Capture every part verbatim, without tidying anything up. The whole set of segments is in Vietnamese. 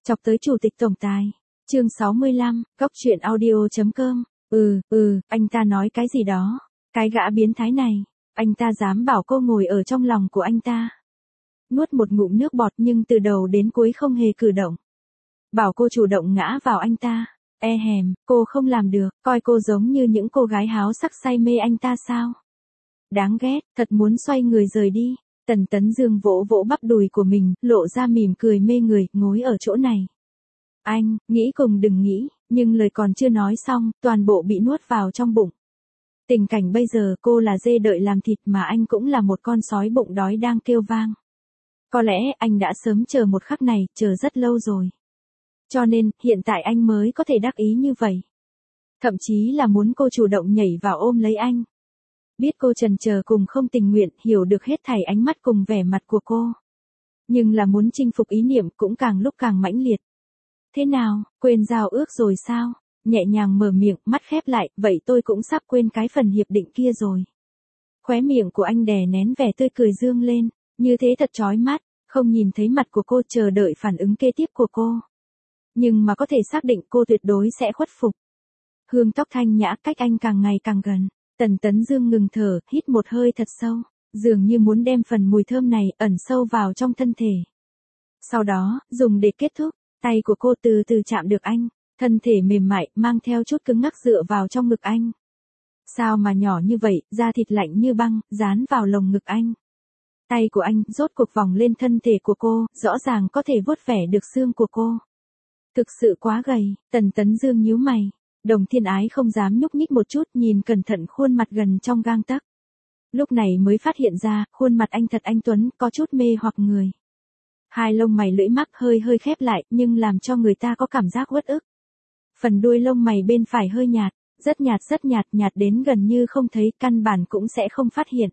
Chọc tới chủ tịch tổng tài. Chương sáu mươi lăm, góc truyện audio chấm com. Ừ, ừ, anh ta nói cái gì đó? Cái gã biến thái này, anh ta dám bảo cô ngồi ở trong lòng của anh ta. Nuốt một ngụm nước bọt nhưng từ đầu đến cuối không hề cử động. Bảo cô chủ động ngã vào anh ta. E hèm, cô không làm được, coi cô giống như những cô gái háo sắc say mê anh ta sao? Đáng ghét, thật muốn xoay người rời đi. Tần Tấn Dương vỗ vỗ bắp đùi của mình, lộ ra mỉm cười mê người, ngồi ở chỗ này. Anh, nghĩ cùng đừng nghĩ, nhưng lời còn chưa nói xong, toàn bộ bị nuốt vào trong bụng. Tình cảnh bây giờ cô là dê đợi làm thịt mà anh cũng là một con sói bụng đói đang kêu vang. Có lẽ anh đã sớm chờ một khắc này, chờ rất lâu rồi. Cho nên, hiện tại anh mới có thể đắc ý như vậy. Thậm chí là muốn cô chủ động nhảy vào ôm lấy anh. Biết cô chần chờ cùng không tình nguyện, hiểu được hết thảy ánh mắt cùng vẻ mặt của cô. Nhưng là muốn chinh phục ý niệm cũng càng lúc càng mãnh liệt. Thế nào, quên giao ước rồi sao? Nhẹ nhàng mở miệng, mắt khép lại, vậy tôi cũng sắp quên cái phần hiệp định kia rồi. Khóe miệng của anh đè nén vẻ tươi cười dương lên, như thế thật chói mắt, không nhìn thấy mặt của cô, chờ đợi phản ứng kế tiếp của cô. Nhưng mà có thể xác định cô tuyệt đối sẽ khuất phục. Hương tóc thanh nhã cách anh càng ngày càng gần. Tần Tấn Dương ngừng thở, hít một hơi thật sâu, dường như muốn đem phần mùi thơm này ẩn sâu vào trong thân thể. Sau đó, dùng để kết thúc, tay của cô từ từ chạm được anh, thân thể mềm mại, mang theo chút cứng ngắc dựa vào trong ngực anh. Sao mà nhỏ như vậy, da thịt lạnh như băng, dán vào lồng ngực anh. Tay của anh rốt cuộc vòng lên thân thể của cô, rõ ràng có thể vuốt vẻ được xương của cô. Thực sự quá gầy, Tần Tấn Dương nhíu mày. Đồng Thiên Ái không dám nhúc nhích một chút, nhìn cẩn thận khuôn mặt gần trong gang tấc. Lúc này mới phát hiện ra, khuôn mặt anh thật anh tuấn, có chút mê hoặc người. Hai lông mày lưỡi mắt hơi hơi khép lại, nhưng làm cho người ta có cảm giác uất ức. Phần đuôi lông mày bên phải hơi nhạt, rất nhạt rất nhạt, nhạt đến gần như không thấy, căn bản cũng sẽ không phát hiện.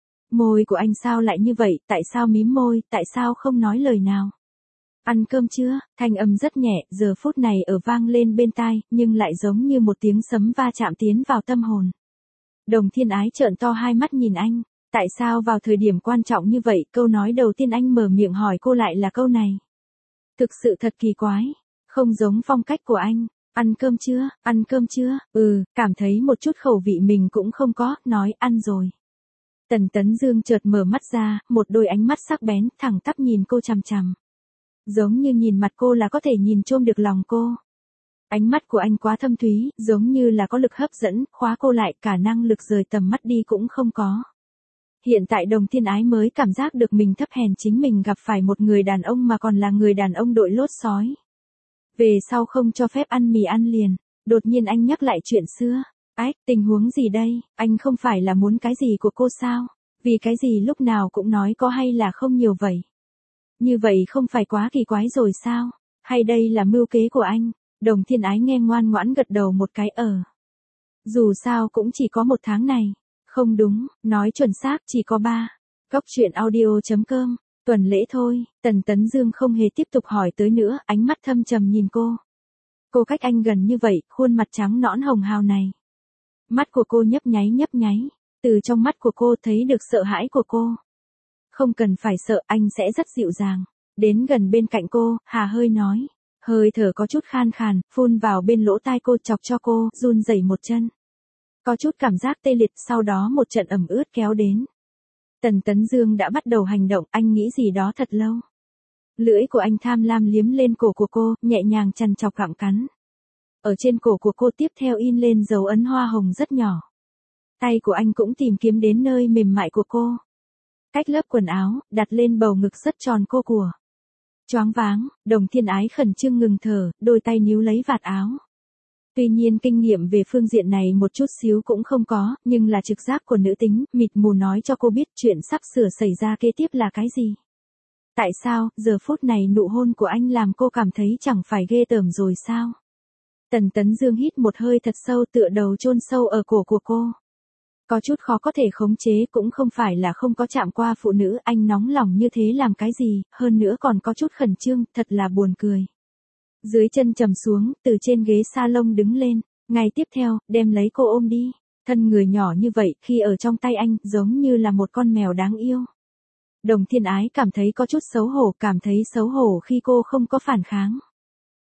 Môi của anh sao lại như vậy, tại sao mím môi, tại sao không nói lời nào? Ăn cơm chưa? Thanh âm rất nhẹ, giờ phút này ở vang lên bên tai, nhưng lại giống như một tiếng sấm va chạm tiến vào tâm hồn. Đồng Thiên Ái trợn to hai mắt nhìn anh, tại sao vào thời điểm quan trọng như vậy, câu nói đầu tiên anh mở miệng hỏi cô lại là câu này. Thực sự thật kỳ quái, không giống phong cách của anh. Ăn cơm chưa? Ăn cơm chưa? Ừ, cảm thấy một chút khẩu vị mình cũng không có, nói ăn rồi. Tần Tấn Dương chợt mở mắt ra, một đôi ánh mắt sắc bén, thẳng tắp nhìn cô chằm chằm. Giống như nhìn mặt cô là có thể nhìn chôm được lòng cô. Ánh mắt của anh quá thâm thúy, giống như là có lực hấp dẫn, khóa cô lại, cả năng lực rời tầm mắt đi cũng không có. Hiện tại Đồng Thiên Ái mới cảm giác được mình thấp hèn, chính mình gặp phải một người đàn ông mà còn là người đàn ông đội lốt sói. Về sau không cho phép ăn mì ăn liền, đột nhiên anh nhắc lại chuyện xưa. Ách, tình huống gì đây, anh không phải là muốn cái gì của cô sao? Vì cái gì lúc nào cũng nói có hay là không nhiều vậy? Như vậy không phải quá kỳ quái rồi sao? Hay đây là mưu kế của anh? Đồng Thiên Ái nghe ngoan ngoãn gật đầu một cái ở. Dù sao cũng chỉ có một tháng này. Không đúng, nói chuẩn xác chỉ có ba. Góc truyện audio chấm com, tuần lễ thôi. Tần Tấn Dương không hề tiếp tục hỏi tới nữa, ánh mắt thâm trầm nhìn cô. Cô cách anh gần như vậy, khuôn mặt trắng nõn hồng hào này. Mắt của cô nhấp nháy nhấp nháy. Từ trong mắt của cô thấy được sợ hãi của cô. Không cần phải sợ, anh sẽ rất dịu dàng. Đến gần bên cạnh cô, hà hơi nói. Hơi thở có chút khan khàn, phun vào bên lỗ tai cô, chọc cho cô, run rẩy một chân. Có chút cảm giác tê liệt, sau đó một trận ẩm ướt kéo đến. Tần Tấn Dương đã bắt đầu hành động, anh nghĩ gì đó thật lâu. Lưỡi của anh tham lam liếm lên cổ của cô, nhẹ nhàng chằn chọc gặm cắn. Ở trên cổ của cô tiếp theo in lên dấu ấn hoa hồng rất nhỏ. Tay của anh cũng tìm kiếm đến nơi mềm mại của cô. Cách lớp quần áo, đặt lên bầu ngực rất tròn cô của. Choáng váng, Đồng Thiên Ái khẩn trương ngừng thở, đôi tay níu lấy vạt áo. Tuy nhiên kinh nghiệm về phương diện này một chút xíu cũng không có, nhưng là trực giác của nữ tính, mịt mù nói cho cô biết chuyện sắp sửa xảy ra kế tiếp là cái gì. Tại sao, giờ phút này nụ hôn của anh làm cô cảm thấy chẳng phải ghê tởm rồi sao? Tần Tấn Dương hít một hơi thật sâu, tựa đầu chôn sâu ở cổ của cô. Có chút khó có thể khống chế, cũng không phải là không có chạm qua phụ nữ, anh nóng lòng như thế làm cái gì, hơn nữa còn có chút khẩn trương, thật là buồn cười. Dưới chân trầm xuống, từ trên ghế salon đứng lên, ngày tiếp theo, đem lấy cô ôm đi. Thân người nhỏ như vậy, khi ở trong tay anh, giống như là một con mèo đáng yêu. Đồng Thiên Ái cảm thấy có chút xấu hổ, cảm thấy xấu hổ khi cô không có phản kháng.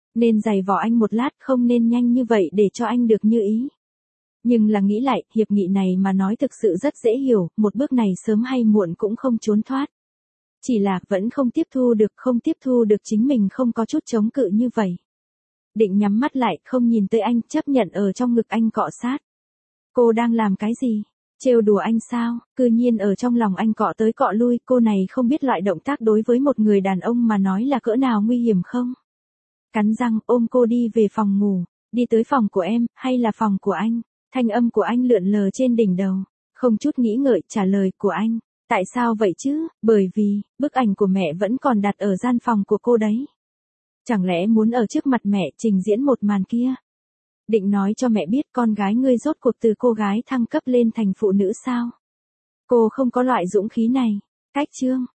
Nên giày vò anh một lát, không nên nhanh như vậy để cho anh được như ý. Nhưng là nghĩ lại, hiệp nghị này mà nói thực sự rất dễ hiểu, một bước này sớm hay muộn cũng không trốn thoát. Chỉ là vẫn không tiếp thu được, không tiếp thu được chính mình không có chút chống cự như vậy. Định nhắm mắt lại, không nhìn tới anh, chấp nhận ở trong ngực anh cọ sát. Cô đang làm cái gì? Trêu đùa anh sao? Cư nhiên ở trong lòng anh cọ tới cọ lui, cô này không biết loại động tác đối với một người đàn ông mà nói là cỡ nào nguy hiểm không? Cắn răng ôm cô đi về phòng ngủ, đi tới phòng của em, hay là phòng của anh? Thanh âm của anh lượn lờ trên đỉnh đầu, không chút nghĩ ngợi trả lời của anh. Tại sao vậy chứ? Bởi vì, bức ảnh của mẹ vẫn còn đặt ở gian phòng của cô đấy. Chẳng lẽ muốn ở trước mặt mẹ trình diễn một màn kia? Định nói cho mẹ biết con gái ngươi rốt cuộc từ cô gái thăng cấp lên thành phụ nữ sao? Cô không có loại dũng khí này. Cách chương